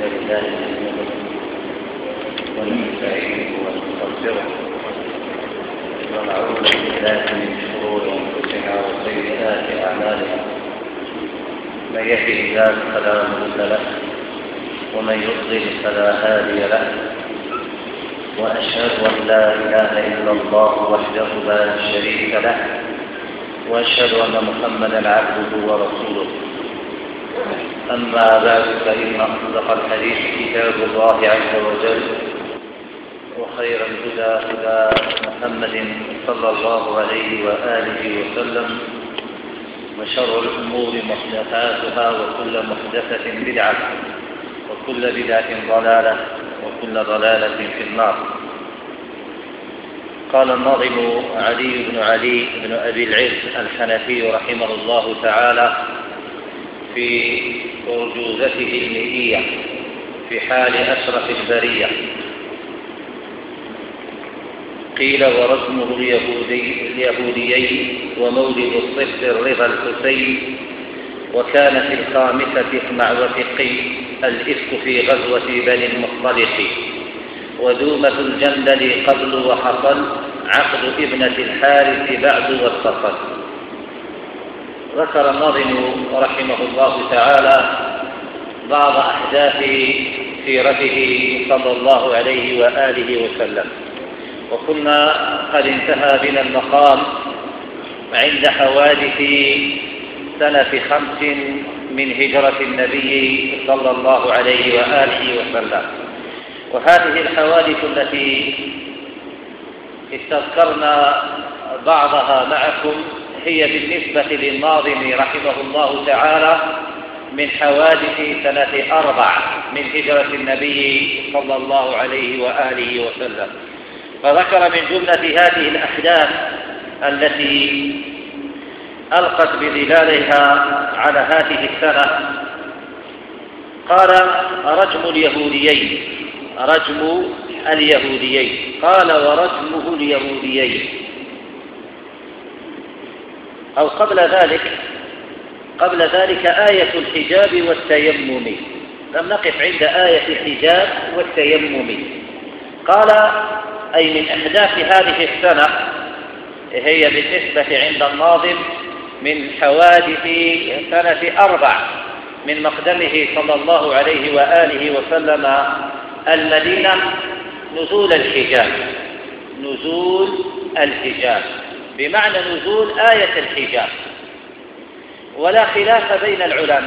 لله نحمده ونستعينه ونستغفره ونعوذ بالله من شرور انفسنا وسيئات اعمالنا. من يهده الله فلا مضل له ومن يضلل فلا هادي له، واشهد ان لا اله الا الله وحده لا شريك له، واشهد ان محمدا عبده ورسوله. أما بعد، فإن أصدق الحديث كتاب الله عز وجل، وخير الهدى هدى محمد صلى الله عليه وآله وسلم، وشر الأمور محدثاتها وكل محدثة بدعة وكل بدعة ضلالة وكل ضلالة في النار. قال الناظم علي بن أبي العز الحنفي رحمه الله تعالى في أرجوزته المئية في حال أشرف البرية: قيل ورسمه اليهوديين ومولد الصفر الرضا الحسين، وكان في الخامسة مع وثقي الإفك في غزوة بني المصطلق، ودومة الجندل قبل وحصل عقد ابنة الحارث بعد واتصل. ذكر الناظم رحمه الله تعالى بعض أحداث سيرته صلى الله عليه وآله وسلم، وكنا قد انتهى بنا المقام عند حوادث سنة 5 من هجرة النبي صلى الله عليه وآله وسلم. وهذه الحوادث التي استذكرنا بعضها معكم هي بالنسبة للناظم رحمه الله تعالى من حوادث سنة 4 من هجرة النبي صلى الله عليه وآله وسلم. فذكر من جملة هذه الأحداث التي ألقت بظلالها على هذه السنة، قال: رجم اليهوديين. قال: ورجمه اليهوديين. أو قبل ذلك آية الحجاب والتيمم. لم نقف عند آية الحجاب والتيمم. قال: أي من أحداث هذه السنة، هي بالنسبة عند الناظم من حوادث سنة 4 من مقدمه صلى الله عليه وآله وسلم المدينة، نزول الحجاب بمعنى نزول آية الحجاب. ولا خلاف بين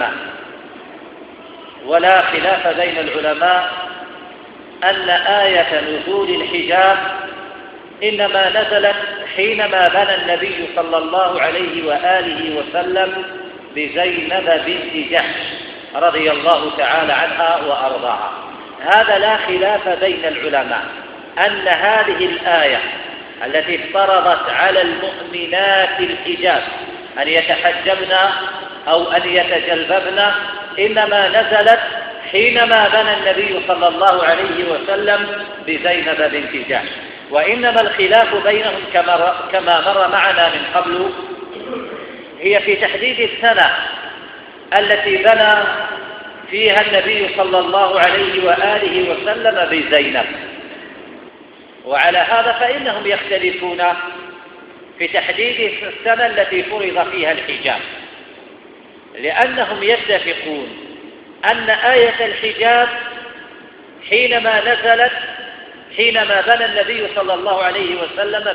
العلماء أن آية نزول الحجاب إنما نزلت حينما بنى النبي صلى الله عليه وآله وسلم بزينب بنت جحش رضي الله تعالى عنها وأرضاها. هذا لا خلاف بين العلماء أن هذه الآية التي افترضت على المؤمنات الحجاب أن يتحجبن أو أن يتجلببن إنما نزلت حينما بنى النبي صلى الله عليه وسلم بزينب بنت جحش. وإنما الخلاف بينهم كما مر معنا من قبل هي في تحديد السنة التي بنى فيها النبي صلى الله عليه وآله وسلم بزينب. وعلى هذا فإنهم يختلفون في تحديد السنة التي فرض فيها الحجاب، لأنهم يتفقون أن آية الحجاب حينما نزلت حينما بنى النبي صلى الله عليه وسلم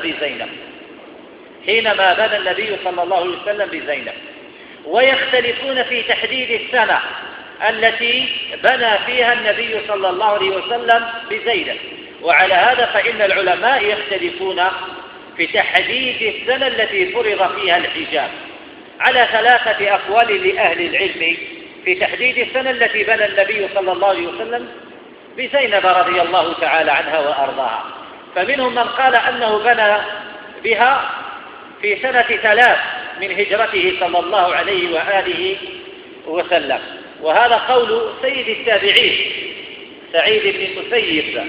بزينب، ويختلفون في تحديد السنة التي بنى فيها النبي صلى الله عليه وسلم بزينب. وعلى هذا فإن العلماء يختلفون في تحديد السنة التي فرض فيها الحجاب على 3 أقوال لأهل العلم في تحديد السنة التي بنى النبي صلى الله عليه وسلم بزينب رضي الله تعالى عنها وأرضاها. فمنهم من قال أنه بنى بها في سنة 3 من هجرته صلى الله عليه وآله وسلم، وهذا قول سيد التابعين سعيد بن المسيب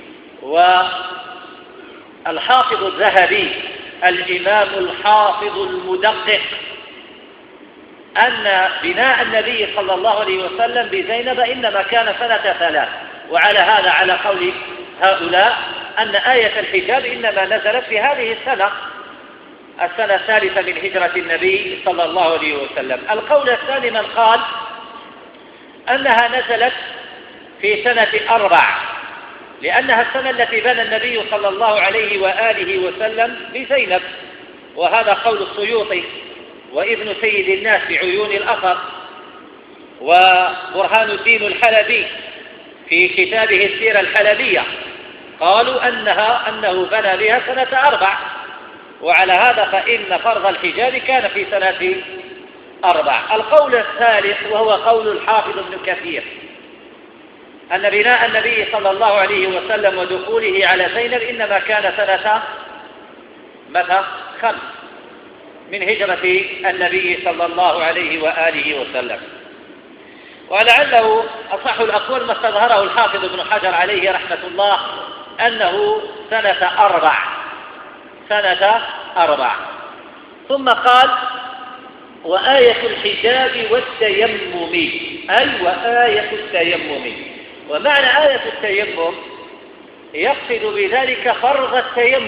والحافظ الذهبي الإمام الحافظ المدقق أن بناء النبي صلى الله عليه وسلم بزينب إنما كان سنة 3، وعلى هذا على قول هؤلاء أن آية الحجاب إنما نزلت في هذه السنة الثالثة من هجرة النبي صلى الله عليه وسلم. القول الثاني من قال أنها نزلت في سنة 4، لأنها السنة التي بنى النبي صلى الله عليه وآله وسلم بزينب، وهذا قول السيوطي وابن سيد الناس في عيون الأثر، وبرهان الدين الحلبي في كتابه السيرة الحلبية، قالوا أنه بنى بها سنة 4، وعلى هذا فإن فرض الحجاب كان في سنة 4. القول الثالث وهو قول الحافظ ابن كثير أن بناء النبي صلى الله عليه وسلم ودخوله على زينب إنما كان سنة 5 من هجرة النبي صلى الله عليه وآله وسلم. ولعله أصح الأقوال ما استظهره الحافظ ابن حجر عليه رحمة الله أنه سنة 4. ثم قال وآية الحجاب والتيمم، أي وآية التيمم. ومعنى آية التيمم يقصد بذلك فرض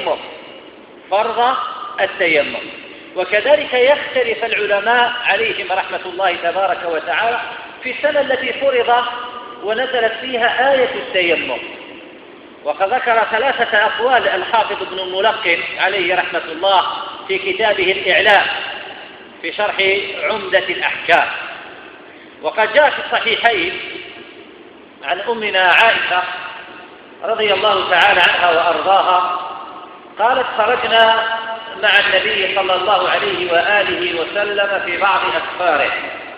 التيمم. وكذلك يختلف العلماء عليهم رحمة الله تبارك وتعالى في السنة التي فرض ونزلت فيها آية التيمم. وقد ذكر 3 أقوال الحافظ ابن الملقن عليه رحمة الله في كتابه الإعلام في شرح عمدة الأحكام. وقد جاء في الصحيحين عن أمنا عائشة رضي الله تعالى عنها وأرضاها قالت خرجنا مع النبي صلى الله عليه وآله وسلم في بعض أسفاره،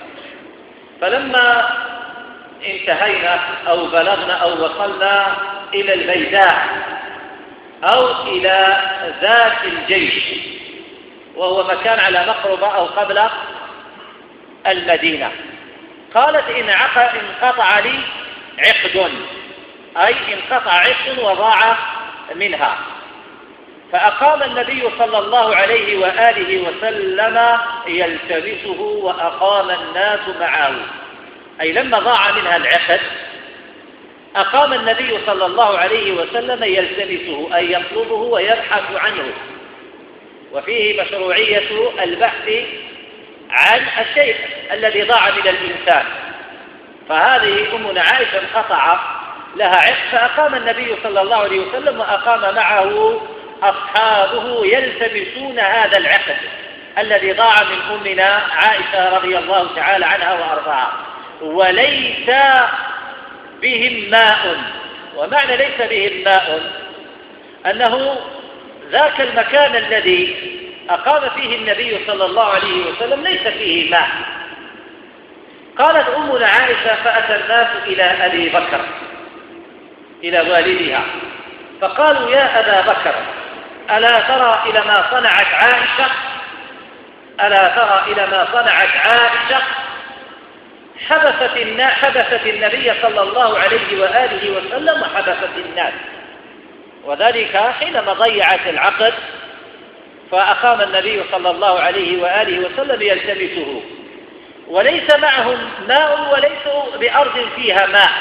فلما انتهينا أو بلغنا أو وصلنا إلى البيداء أو إلى ذات الجيش، وهو مكان على مقربة أو قبل المدينة، قالت انقطع لي عقد، أي انقطع عقد وضاع منها، فأقام النبي صلى الله عليه وآله وسلم يلتمسه وأقام الناس معه، أي لما ضاع منها العقد أقام النبي صلى الله عليه وسلم يلتمسه، أي يطلبه ويبحث عنه. وفيه مشروعية البحث عن الشيء الذي ضاع من الإنسان. فهذه أمنا عائشة انقطع لها عقد، فأقام النبي صلى الله عليه وسلم وأقام معه أصحابه يلتمسون هذا العقد الذي ضاع من أمنا عائشة رضي الله تعالى عنها وأرضاها، وليس بهم ماء. ومعنى ليس بهم ماء أنه ذاك المكان الذي أقام فيه النبي صلى الله عليه وسلم ليس فيه ماء. قالت أمنا عائشة فأتى الناس إلى أبي بكر، إلى والدها، فقالوا يا أبا بكر ألا ترى إلى ما صنعت عائشة؟ حبست النبي صلى الله عليه وآله وسلم وحبست الناس، وذلك حينما ضيعت العقد فأقام النبي صلى الله عليه وآله وسلم يلتمسه، وليس معهم ماء وليسوا بأرض فيها ماء.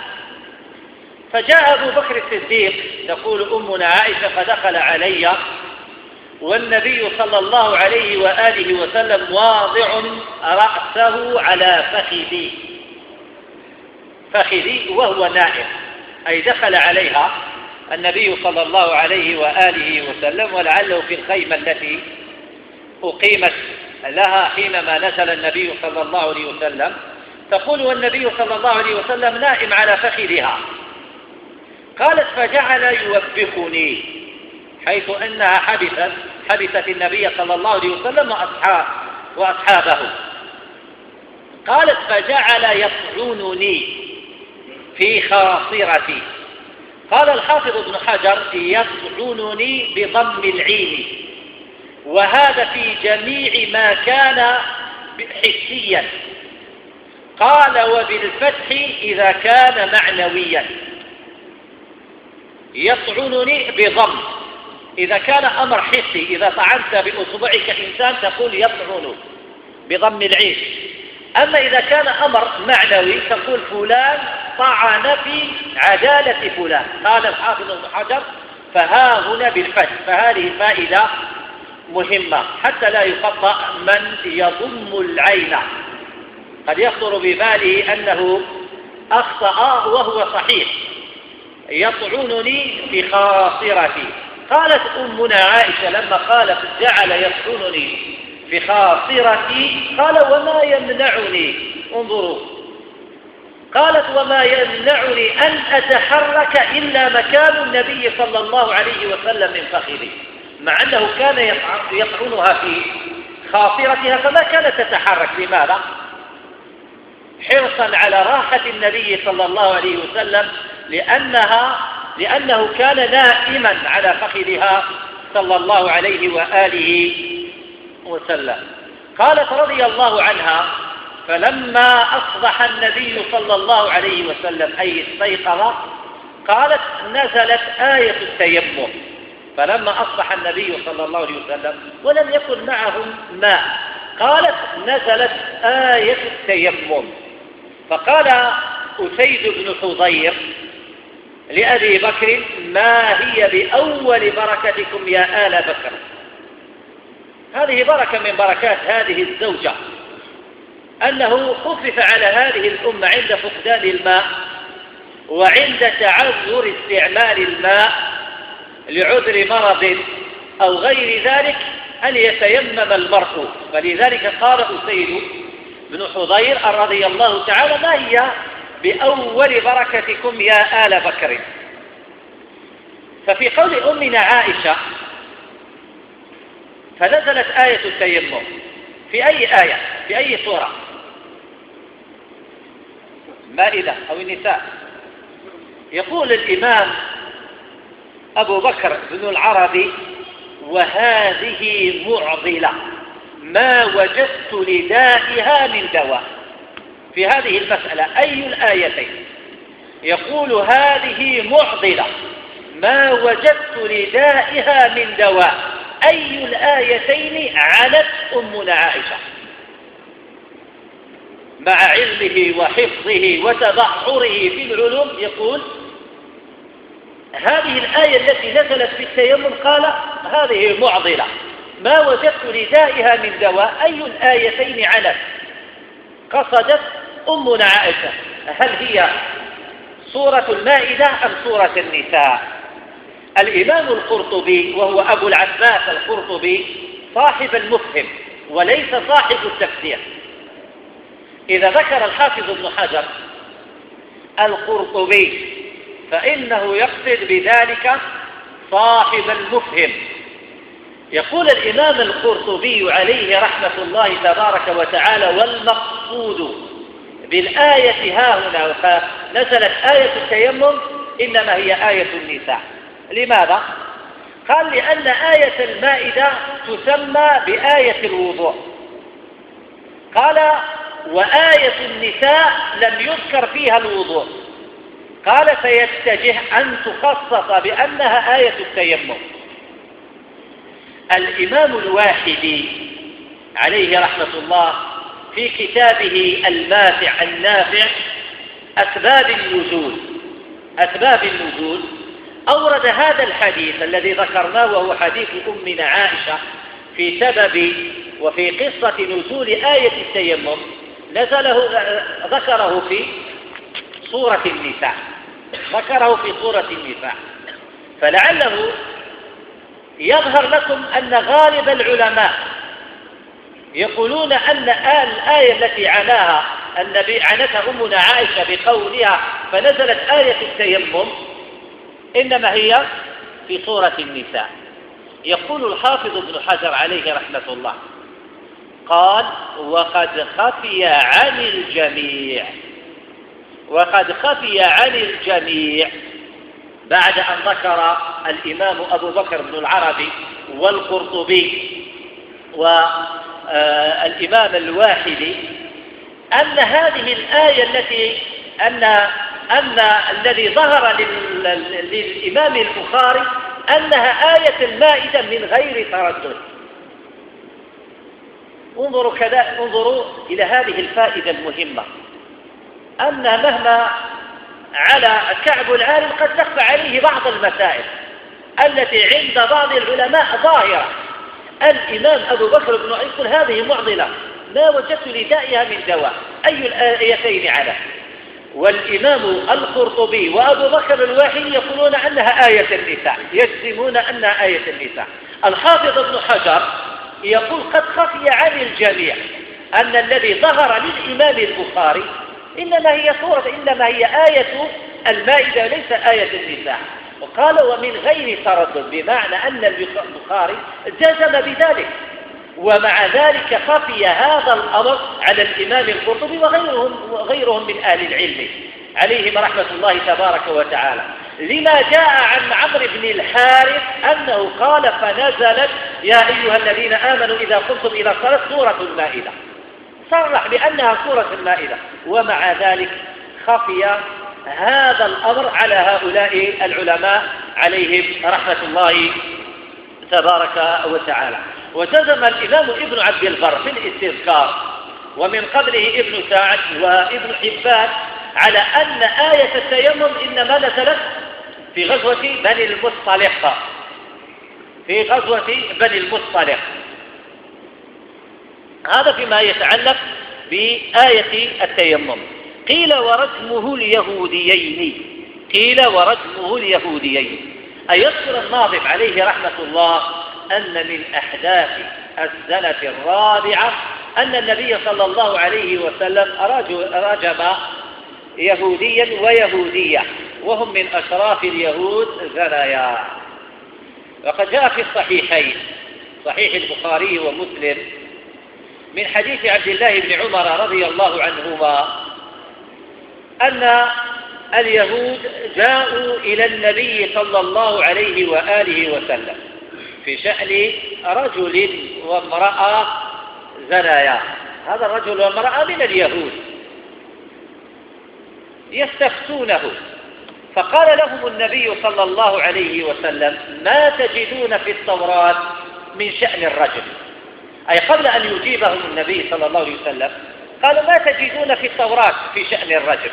فجاء أبو بكر الصديق، تقول أمنا عائشة، فدخل علي والنبي صلى الله عليه وآله وسلم واضع رأسه على فخذي وهو نائم، أي دخل عليها النبي صلى الله عليه وآله وسلم، ولعله في الخيمة التي أقيمت لها حينما نزل النبي صلى الله عليه وسلم. تقول والنبي صلى الله عليه وسلم نائم على فخذها. قالت فجعل يوبخني، حيث أنها حبست النبي صلى الله عليه وسلم وأصحابه. قالت فجعل يطعنني في خاصرتي. قال الحافظ ابن حجر يطعنني بضم العين، وهذا في جميع ما كان حسيا. قال وبالفتح إذا كان معنويا. يطعنني بضم إذا كان أمر حسي، إذا طعنت بأصبعك إنسان تقول يطعن، بضم العين. أما إذا كان أمر معنوي تقول فلان طعن في عدالة فلان، قال الحافظ ابن حجر فها هنا بالفتح، فهذه فائدة مهمة حتى لا يخطأ من يضم العين. قد يخطر بباله أنه أخطأ وهو صحيح، يطعنني في خاصرتي. قالت أمنا عائشة لما قالت جعل يطعنني في خاصرتي قال وما يمنعني، انظروا، قالت وما يمنعني أن أتحرك إلا مكان النبي صلى الله عليه وسلم من فخذي، مع أنه كان يطعنها في خاصرتها فما كانت تتحرك. لماذا؟ حرصا على راحة النبي صلى الله عليه وسلم، لأنه كان نائما على فخذها صلى الله عليه وآله وسلم. قالت رضي الله عنها فلما أصبح النبي صلى الله عليه وسلم أي استيقظ قالت نزلت آية التيمم. فلما أصبح النبي صلى الله عليه وسلم ولم يكن معهم ماء قالت نزلت آية التيمم. فقال أسيد بن حضير لأبي بكر ما هي بأول بركتكم يا آل بكر. هذه بركة من بركات هذه الزوجة، أنه خفف على هذه الأمة عند فقدان الماء وعند تعذر استعمال الماء لعذر مرض أو غير ذلك أن يتيمم المرء. فلذلك قال أسيد بن حضير رضي الله تعالى ما هي بأول بركتكم يا آل بكر. ففي قول أمنا عائشة فنزلت آية التيمم في أي آية؟ في أي سورة؟ مائدة أو النساء. يقول الإمام أبو بكر بن العربي وهذه معضلة ما وجدت لدائها من دواء. في هذه المسألة أي الآيتين؟ يقول هذه معضلة ما وجدت لدائها من دواء، أي الآيتين علت أمنا عائشة مع علمه وحفظه وتبحره في العلوم. يقول هذه الآية التي نزلت في التيمم قال هذه معضلة ما وجدت لدائها من دواء، أي الآيتين علت؟ قصدت أمنا عائشة هل هي سورة المائدة أم سورة النساء؟ الإمام القرطبي وهو أبو العباس القرطبي صاحب المفهم وليس صاحب التفسير. إذا ذكر الحافظ ابن حجر القرطبي فإنه يقصد بذلك صاحب المفهم. يقول الإمام القرطبي عليه رحمة الله تبارك وتعالى والمقصود بالآية هاهنا فنزلت آية التيمم إنما هي آية النساء. لماذا؟ قال لأن آية المائدة تسمى بآية الوضوء. قال وآية النساء لم يذكر فيها الوضوء، قال فيتجه أن تخصص بأنها آية التيمم. الإمام الواحدي عليه رحمة الله في كتابه الماتع النافع أسباب النزول أورد هذا الحديث الذي ذكرناه وهو حديث أمنا عائشة في سبب وفي قصة نزول آية التيمم ذكره في سورة النساء. فلعله يظهر لكم أن غالب العلماء يقولون أن الآية التي عنتها أمنا عائشة بقولها فنزلت آية التيمم إنما هي في سورة النساء. يقول الحافظ ابن حجر عليه رحمة الله قال وقد خفي عن الجميع بعد أن ذكر الإمام أبو بكر بن العربي والقرطبي والإمام الواحدي أن هذه الآية التي أن الذي ظهر للإمام البخاري أنها آية المائدة من غير تردد. انظروا إلى هذه الفائدة المهمة، أن مهما على كعب العالم قد تخفى عليه بعض المسائل التي عند بعض العلماء ظاهرة. الإمام أبو بكر بن يقول هذه معضلة ما وجدت لدائها من دواء، أي الآيتين على؟ والإمام القرطبي وأبو بكر الواحد يقولون أنها آية النساء، يجزمون أنها آية النساء. الحافظ ابن حجر يقول قد خفي عن الجميع أن الذي ظهر للإمام البخاري إنما هي آية المائدة ليس آية النساء. وقال ومن غير تردد، بمعنى أن البخاري جزم بذلك، ومع ذلك خفي هذا الأمر على الإمام القرطبي وغيرهم من أهل العلم عليهم رحمة الله تبارك وتعالى، لما جاء عن عمرو بن الحارث أنه قال فنزلت يا أيها الذين آمنوا إذا قمتم إلى الصلاة سورة المائدة، صرح بأنها سورة المائدة، ومع ذلك خفي هذا الأمر على هؤلاء العلماء عليهم رحمة الله تبارك وتعالى. وجزم الإمام ابن عبد البر في الاستذكار ومن قبله ابن سعد وابن حبان على أن آية التيمم إنما نزلت في غزوة بني المصطلق، هذا فيما يتعلق بآية التيمم. قيل ورجمه اليهوديين، أي يذكر الناظم عليه رحمة الله أن من أحداث السنة الرابعة أن النبي صلى الله عليه وسلم رجم يهوديا ويهودية وهم من أشراف اليهود زنايا. وقد جاء في الصحيحين صحيح البخاري ومسلم من حديث عبد الله بن عمر رضي الله عنهما أن اليهود جاءوا إلى النبي صلى الله عليه وآله وسلم في شأن رجل وامرأة زنايا. هذا الرجل والمرأة من اليهود يستفتونه، فقال لهم النبي صلى الله عليه وسلم ما تجدون في التوراة من شأن الرجل؟ أي قبل أن يجيبهم النبي صلى الله عليه وسلم قالوا ما تجدون في التوراة في شأن الرجل؟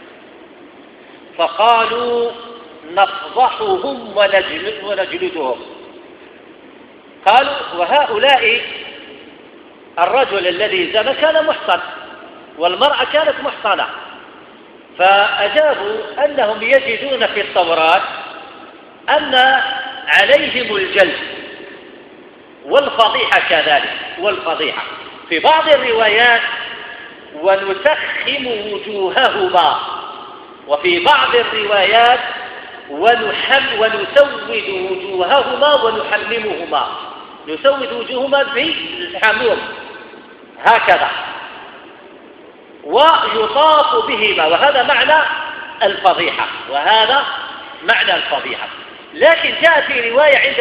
فقالوا نفضحهم ونجلدهم. قالوا وهؤلاء الرجل الذي زنى كان محصن والمرأة كانت محصنة، فأجابوا أنهم يجدون في التوراة أن عليهم الجلد والفضيحة كذلك، والفضيحة في بعض الروايات ونسخم وجوههما، وفي بعض الروايات ونسود وجوههما ونحممهما، نسود وجوههما بالحموم هكذا، ويطاف بهما، وهذا معنى الفضيحة، لكن جاء في رواية عند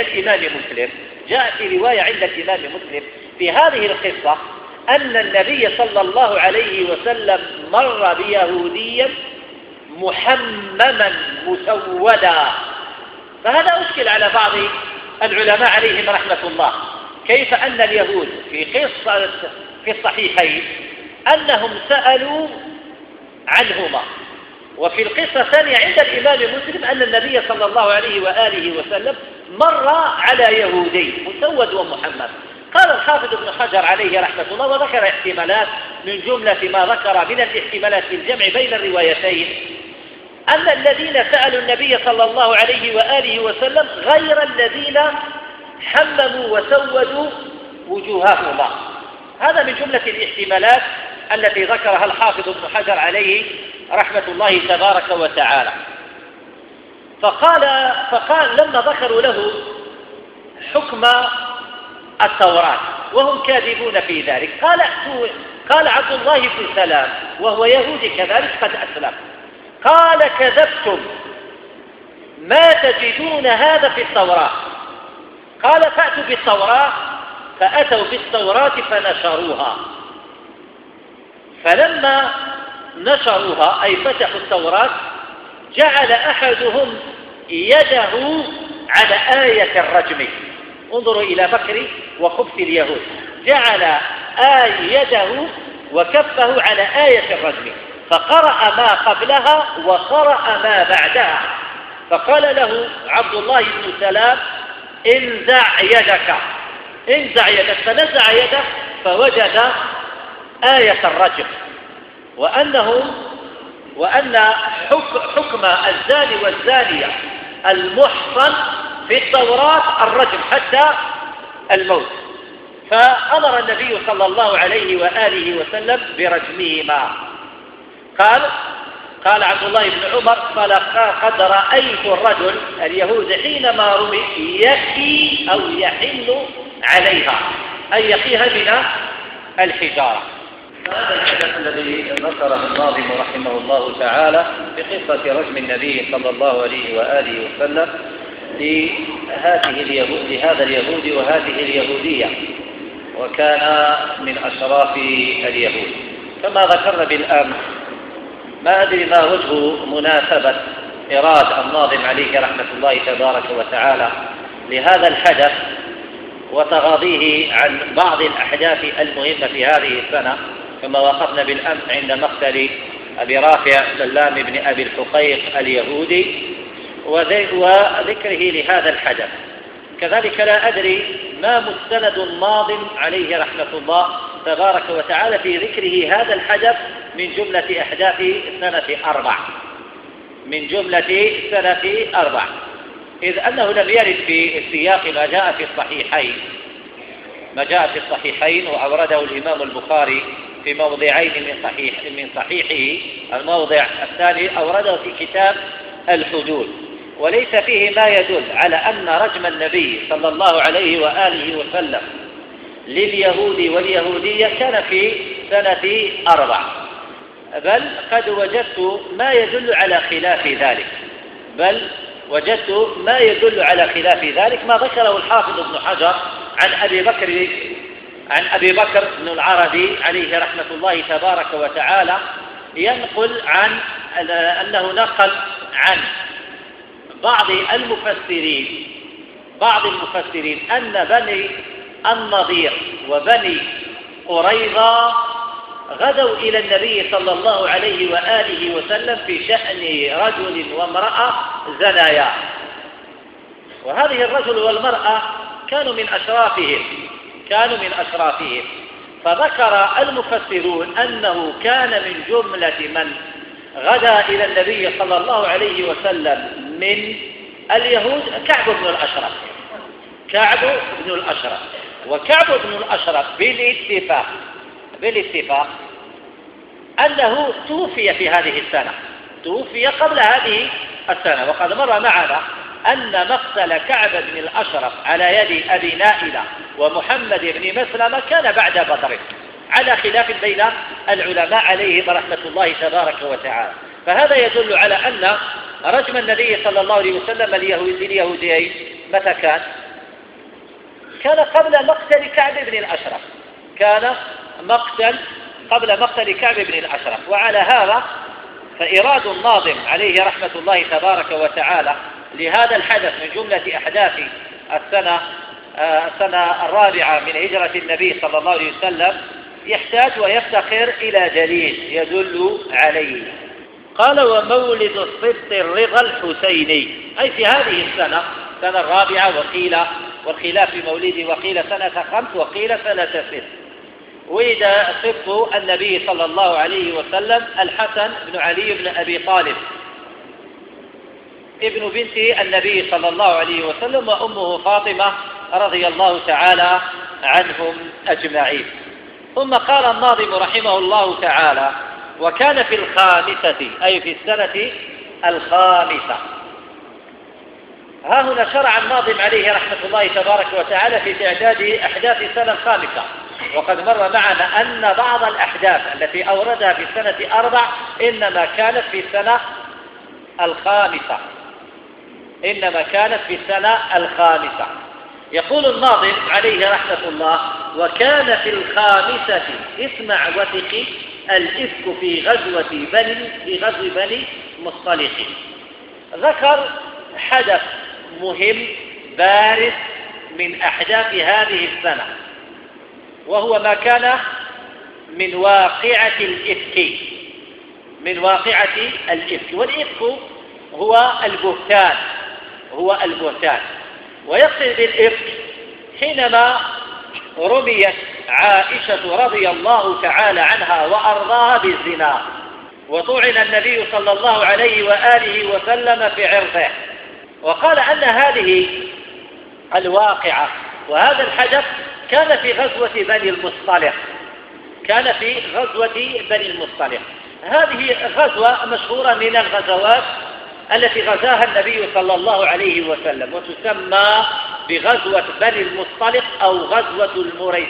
الإمام مسلم في هذه القصة أن النبي صلى الله عليه وسلم مر بيهوديا محمما مسودا. فهذا أشكل على بعض العلماء عليهم رحمة الله، كيف أن اليهود في الصحيحين أنهم سألوا عنهما، وفي القصة الثانية عند الإمام مسلم أن النبي صلى الله عليه وآله وسلم مر على يهودي مسود ومحمد. قال الحافظ ابن حجر عليه رحمة الله وذكر احتمالات من جملة ما ذكر من الاحتمالات في الجمع بين الروايتين أن الذين سألوا النبي صلى الله عليه وآله وسلم غير الذين حمموا وسودوا وجوههما. هذا من جملة الاحتمالات التي ذكرها الحافظ ابن حجر عليه رحمة الله تبارك وتعالى. فقال لما ذكروا له حكم التوراة وهم كاذبون في ذلك قال عبد الله بن سلام وهو يهودي كذلك قد أسلم، قال كذبتم ما تجدون هذا في التوراة. قال فأتوا بالتوراة، فأتوا بالتوراة فنشروها، فلما نشروها أي فتحوا التوراة جعل أحدهم يده على آية الرجم. انظروا إلى مكر وخبث اليهود، جعل يده وكفه على آية الرجم، فقرأ ما قبلها وقرأ ما بعدها. فقال له عبد الله بن سلام: انزع يدك، انزع يدك. فنزع يده فوجد آية الرجم، وأن حكم الزاني والزانية المحصن في التوراة الرجم حتى الموت. فأمر النبي صلى الله عليه وآله وسلم برجمهما. قال عبد الله بن عمر: فلقد رأيت الرجل اليهود حينما رمي يحي أو يحن عليها، أي يقيها من الحجارة. هذا الحدث الذي ذكره الناظم رحمه الله تعالى في قصة رجم النبي صلى الله عليه وآله وسلم لهذا اليهود وهذه اليهودية، وكان من أشراف اليهود كما ذكرنا بالأمس. ما أدري ما وجه مناسبة إرادة الناظم عليه رحمة الله تبارك وتعالى لهذا الحدث وتغاضيه عن بعض الأحداث المهمة في هذه السنة، كما وقفنا بالأمس عند مقتل أبي رافع سلام بن أبي الحقيق اليهودي وذكره لهذا الحدث. كذلك لا أدري ما مستند الناظم عليه رحمة الله تبارك وتعالى في ذكره هذا الحدث من جملة أحداث سنة 4، من جملة سنة 4، إذ أنه لم يرد في السياق ما جاء في الصحيحين وأورده الإمام البخاري في موضعين من صحيحه. الموضع الثاني أورده في كتاب الحدود، وليس فيه ما يدل على أن رجم النبي صلى الله عليه وآله وسلم لليهود واليهودية كان في سنة 4، بل قد وجدت ما يدل على خلاف ذلك، ما ذكره الحافظ ابن حجر عن أبي بكر بن العربي عليه رحمة الله تبارك وتعالى، ينقل عن أنه نقل عن بعض المفسرين أن بني النضير وبني قريظة غدوا إلى النبي صلى الله عليه وآله وسلم في شأن رجل وامرأة زنايا، وهذه الرجل والمرأة كانوا من أشرافهم. فذكر المفسرون أنه كان من جملة من غدا إلى النبي صلى الله عليه وسلم من اليهود كعب بن الأشرف. وكعب بن الأشرف بالاتفاق أنه توفي في هذه السنة، توفي قبل هذه السنة. وقد مر معنا أن مقتل كعب بن الأشرف على يد أبي نائلة ومحمد بن مسلمة كان بعد بدر، على خلاف بين العلماء عليهم رحمة الله تبارك وتعالى. فهذا يدل على أن رجم النبي صلى الله عليه وسلم اليهوديين متى كان قبل مقتل كعب بن الأشرف، قبل مقتل كعب بن الأشرف. وعلى هذا فإراد الناظم عليه رحمة الله تبارك وتعالى لهذا الحدث من جملة أحداث السنة 4 من هجرة النبي صلى الله عليه وسلم يحتاج ويفتقر إلى دليل يدل عليه. قال: ومولد الصبط الرضا الحسيني، أي في هذه السنة 4، والخلاف في مولده، وقيل سنة 5 وقيل سنة 6. ولد صبط النبي صلى الله عليه وسلم الحسن بن علي بن أبي طالب ابن بنت النبي صلى الله عليه وسلم، وأمه فاطمة رضي الله تعالى عنهم أجمعين. ثم قال الناظم رحمه الله تعالى: وكان في 5، أي في السنة 5. ها هنا شرع الناظم عليه رحمة الله تبارك وتعالى في تعداد أحداث السنة 5، وقد مر معنا أن بعض الأحداث التي أوردها في السنة 4 إنما كانت في السنة 5. يقول الناظم عليه رحمة الله: وكان في 5، اسمع وثق، الإفك في غزو بني مصطلق. ذكر حدث مهم بارز من أحداث هذه السنة، وهو ما كان من واقعة الإفك، من واقعة الإفك. والإفك هو البهتان، ويقصد بالإفك حينما رميت عائشة رضي الله تعالى عنها وأرضاها بالزنا، وطعن النبي صلى الله عليه وآله وسلم في عرضه، وقال أن هذه الواقعة وهذا الحدث كان في غزوة بني المصطلق. هذه غزوة مشهورة من الغزوات التي غزاها النبي صلى الله عليه وسلم، وتسمى بغزوة بني المصطلق أو غزوة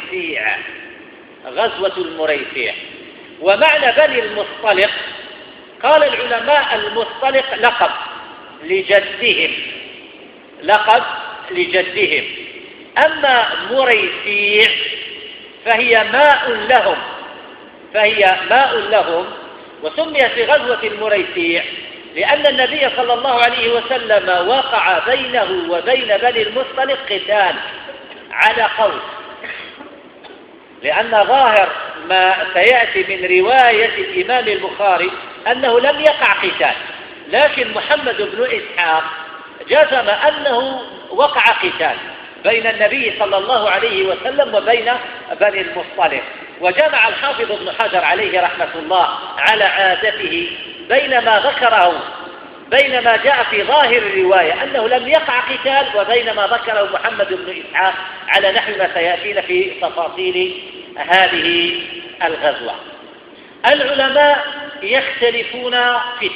المريسيع. ومعنى بني المصطلق قال العلماء المصطلق لقب لجدهم، أما مريسيع فهي ماء لهم، وسميت بغزوة المريسيع لأن النبي صلى الله عليه وسلم وقع بينه وبين بني المصطلق قتال على قول، لأن ظاهر ما سيأتي من رواية الإمام البخاري أنه لم يقع قتال، لكن محمد بن إسحاق جزم أنه وقع قتال بين النبي صلى الله عليه وسلم وبين بني المصطلق. وجمع الحافظ ابن حجر عليه رحمة الله على عادته بينما جاء في ظاهر الرواية أنه لم يقع قتال وبينما ذكره محمد بن إسحاق على نحو ما سيأتينا في تفاصيل هذه الغزوة. العلماء يختلفون في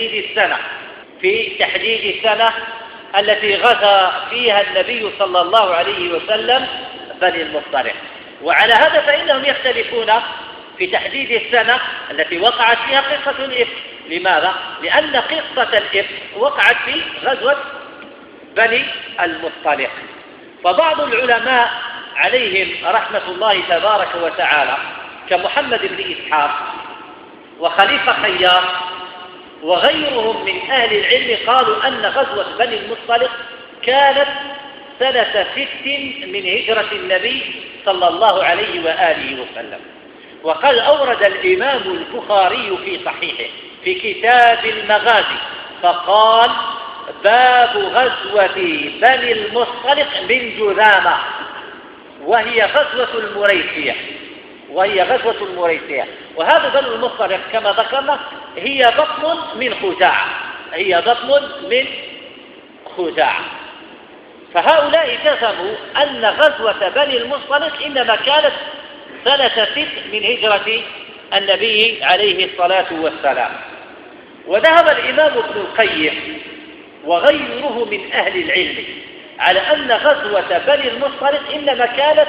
تحديد السنة التي غزا فيها النبي صلى الله عليه وسلم بني المصطلق، وعلى هذا فإنهم يختلفون في تحديد السنة التي وقعت فيها قصة الإفك. لماذا؟ لأن قصة الإفك وقعت في غزوة بني المصطلق. فبعض العلماء عليهم رحمة الله تبارك وتعالى كمحمد بن إسحاق وخليفة خيار وغيرهم من أهل العلم قالوا أن غزوة بني المصطلق كانت سنة 6 من هجرة النبي صلى الله عليه وآله وسلم. وقد أورد الإمام البخاري في صحيحه في كتاب المغازي فقال: باب غزوة بني المصطلق من جذامة، وهي غزوة المريسية. وهذا بني المصطلق كما ذكرنا هي بطن من خزاعة. فهؤلاء جزموا أن غزوة بني المصطلق إنما كانت سنة 6 من هجرة النبي عليه الصلاة والسلام. وذهب الإمام ابن القيم وغيره من أهل العلم على أن غزوة بني المصطلق إنما كانت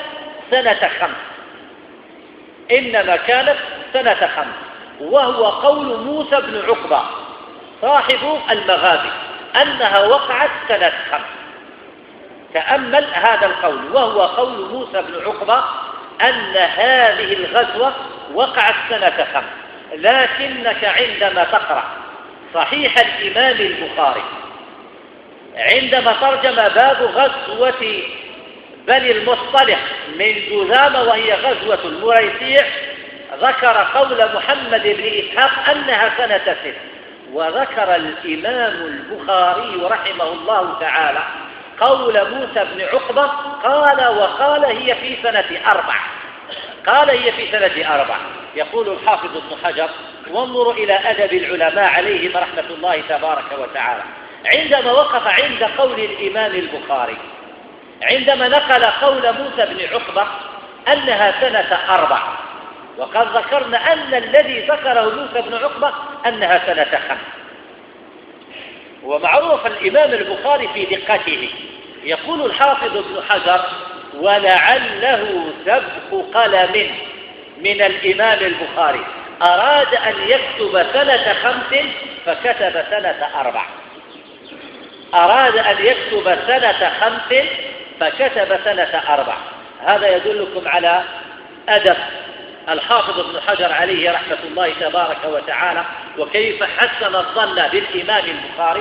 سنة 5، وهو قول موسى بن عقبة صاحب المغازي أنها وقعت سنة 5. تأمل هذا القول، وهو قول موسى بن عقبة أن هذه الغزوة وقعت سنة 5. لكنك عندما تقرأ صحيح الإمام البخاري عندما ترجم باب غزوة بني المصطلق من جذامة وهي غزوة المريسيع ذكر قول محمد بن إسحاق أنها سنة 6، وذكر الإمام البخاري رحمه الله تعالى قول موسى بن عقبة وقال هي في سنة 4. يقول الحافظ ابن حجر: وانظروا إلى أدب العلماء عليهم رحمة الله تبارك وتعالى عندما وقف عند قول الإمام البخاري عندما نقل قول موسى بن عقبة أنها سنة 4، وقد ذكرنا أن الذي ذكره موسى بن عقبة أنها سنة 5. ومعروف الإمام البخاري في دقته. يقول الحافظ ابن حجر: ولعله سبق قلم من الإمام البخاري أراد أن يكتب سنة 5 فكتب سنة 4. هذا يدلكم على أدب الحافظ ابن حجر عليه رحمة الله تبارك وتعالى، وكيف حسن الظن بالإمام البخاري.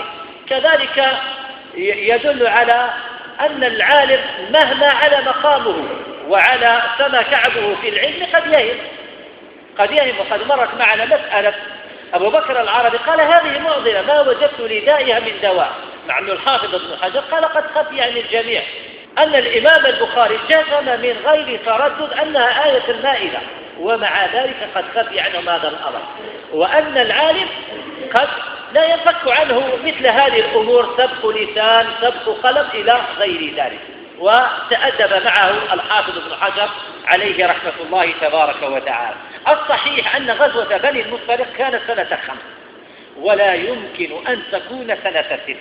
كذلك يدل على أن العالم مهما على مقامه وعلى سما كعبه في العلم قد يهم وقد مرت معنا مسألة أبو بكر العربي قال هذه معضلة ما وجدت لدائها من دواء، مع أن الحافظ ابن حجر قال قد خفي عن الجميع أن الإمام البخاري جزم من غير تردد أنها آية المائدة، ومع ذلك قد خفي عنهم هذا الأمر، وأن العالم قد لا ينفك عنه مثل هذه الأمور سبق لسان سبق قلم إلى غير ذلك. وتأدب معه الحافظ ابن حجر عليه رحمة الله تبارك وتعالى. الصحيح أن غزوة بني المصطلق كانت سنة 5 ولا يمكن أن تكون سنة 6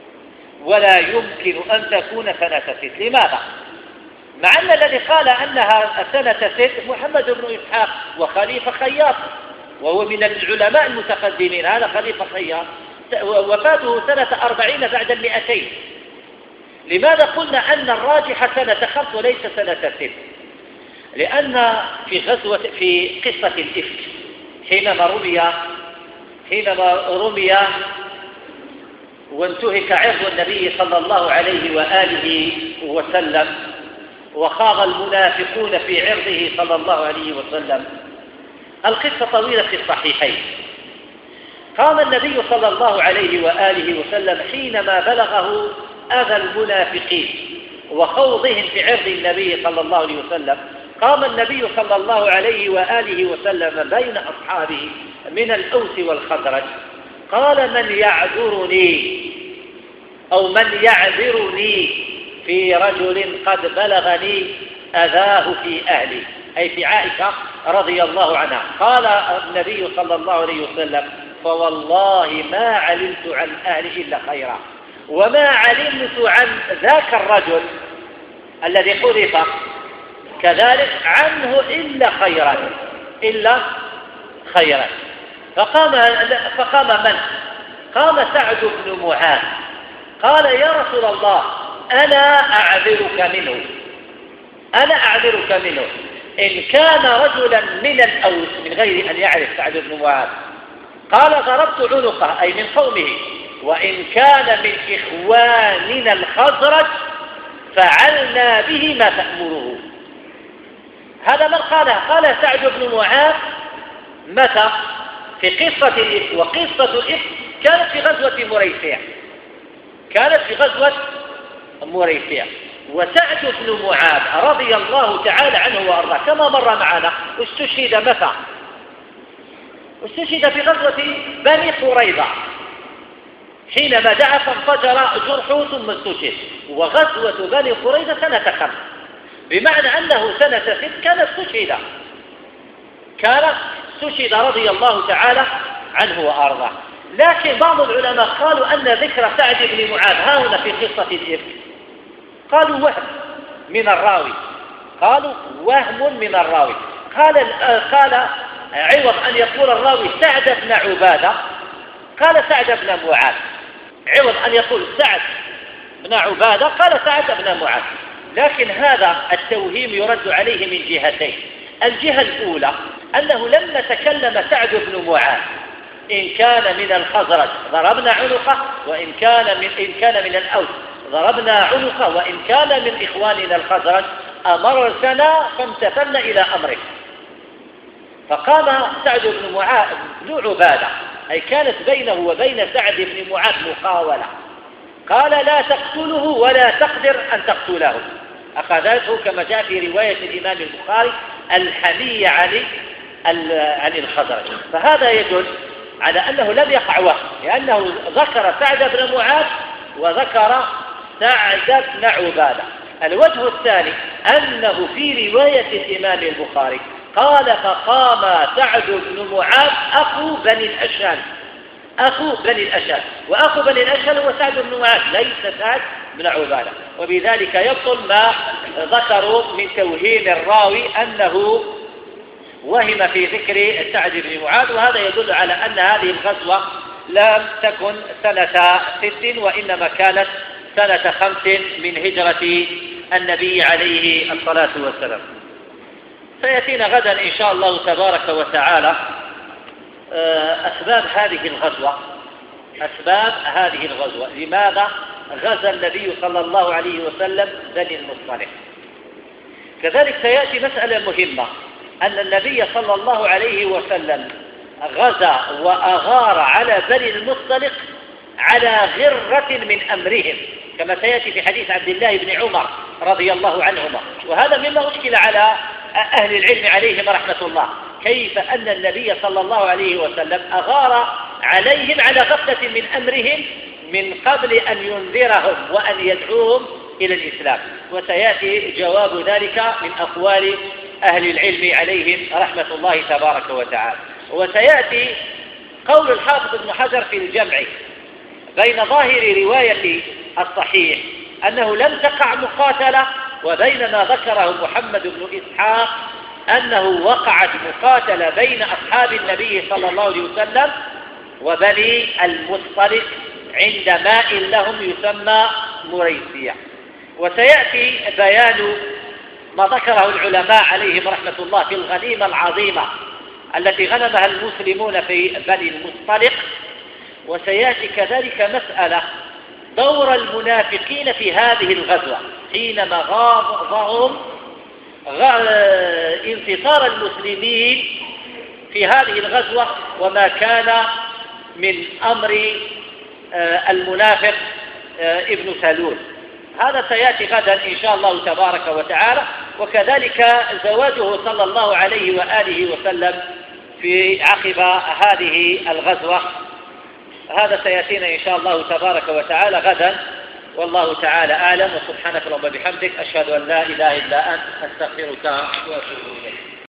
لماذا؟ مع أن الذي قال أنها سنة 6 محمد بن إسحاق وخليفة خياط، وهو من العلماء المتقدمين. هذا خليفة خياط وفاته سنة 40 بعد 200. لماذا قلنا أن الراجح سنة 5 وليس سنة 6؟ لأن في قصة الإفك حينما رمي وانتهك عرض النبي صلى الله عليه وآله وسلم وخاض المنافقون في عرضه صلى الله عليه وسلم. القصة طويلة في الصحيحين. قام النبي صلى الله عليه وآله وسلم حينما بلغه أذى المنافقين وخوضهم في عرض النبي صلى الله عليه وسلم، قام النبي صلى الله عليه وآله وسلم بين أصحابه من الأوس والخزرج قال من يعذرني في رجل قد بلغني أذاه في أهلي، أي في عائشة رضي الله عنها. قال النبي صلى الله عليه وسلم فوالله ما علمت عن أهلي إلا خيرا، وما علمت عن ذاك الرجل الذي حذف كذلك عنه إلا خيرا. فقام من؟ قام سعد بن معاذ قال يا رسول الله أنا أعذرك منه إن كان رجلا من الأوس، من غير أن يعرف سعد بن معاذ، قال ضربت عنقه أي من قومه، وإن كان من إخواننا الخزرج فعلنا به ما تأمره. هذا من قال سعد بن معاذ متى؟ في قصة الإفك. وقصة الإفك كانت في غزوة مريسيع. وسعد بن معاذ رضي الله تعالى عنه وأرضاه كما مر معنا استشهد متى؟ استشهد في غزوة بني قريظة حينما دعا فانفجر جرحه ثم استشهد. وغزوة بني قريظة سنة 5 بمعنى أنه سنة 6 كان استشهد رضي الله تعالى عنه وأرضاه. لكن بعض العلماء قالوا أن ذكر سعد بن معاذ ها هنا في قصة الإفك قالوا وهم من الراوي. قال عوض أن يقول الراوي سعد بن عبادة قال سعد بن معاذ، عوض أن يقول سعد بن عبادة قال سعد بن معاذ. لكن هذا التوهيم يرد عليه من جهتين. الجهة الأولى أنه لما تكلم سعد بن معاذ إن كان من الخزرج ضربنا عنقه، وإن كان من الأوس ضربنا عنقه، وإن كان من إخواننا الخزرج أمرتنا فامتثلنا إلى أمره. فقام سعد بن معاذ بن عبادة، أي كانت بينه وبين سعد بن معاذ مقاولة، قال لا تقتله ولا تقدر أن تقتله. أخذته كما جاء في رواية الإمام البخاري الحمية عن الخزرج. فهذا يدل على أنه لم يقع وهم، لأنه ذكر سعد بن معاذ وذكر سعد بن عبادة. الوجه الثاني أنه في رواية الإمام البخاري قال فقام سعد بن معاذ أخو بني الأشهل، وأخو بني الأشهل هو سعد بن معاذ ليس سعد بن عبادة. وبذلك يبطل ما ذكروا من توهين الراوي أنه وهم في ذكر سعد بن معاذ. وهذا يدل على أن هذه الغزوة لم تكن سنة 6 وإنما كانت سنة 5 من هجرة النبي عليه الصلاة والسلام. سيأتينا غدا إن شاء الله تبارك وتعالى أسباب هذه الغزوة، لماذا غزا النبي صلى الله عليه وسلم بني المصطلق؟ وكذلك سيأتي مسألة مهمة، أن النبي صلى الله عليه وسلم غزا وأغار على بني المصطلق على غرة من أمرهم، كما سيأتي في حديث عبد الله بن عمر رضي الله عنهما. وهذا مما أشكل على أهل العلم عليهم رحمة الله، كيف أن النبي صلى الله عليه وسلم أغار عليهم على غفلة من أمرهم من قبل أن ينذرهم وأن يدعوهم إلى الإسلام. وسيأتي جواب ذلك من أقوال أهل العلم عليهم رحمة الله تبارك وتعالى. وسيأتي قول الحافظ ابن حجر في الجمع بين ظاهر رواية الصحيح أنه لم تقع مقاتلة، وبين ما ذكره محمد بن إسحاق أنه وقعت مقاتلة بين أصحاب النبي صلى الله عليه وسلم وبني المصطلق عند ماء لهم يسمى مريسية. وسيأتي بيان ما ذكره العلماء عليهم رحمة الله في الغنيمة العظيمة التي غنمها المسلمون في بني المصطلق. وسيأتي كذلك مسألة دور المنافقين في هذه الغزوة حينما غاضهم انتصار المسلمين في هذه الغزوة، وما كان من أمر المنافق ابن سلول. هذا سيأتي غدا إن شاء الله تبارك وتعالى. وكذلك زواجه صلى الله عليه وآله وسلم في عقب هذه الغزوة، هذا سيأتينا إن شاء الله تبارك وتعالى غدا، والله تعالى أعلم. وسبحانك اللهم وبحمدك، أشهد أن لا إله إلا أنت، أستغفرك وأتوب إليك.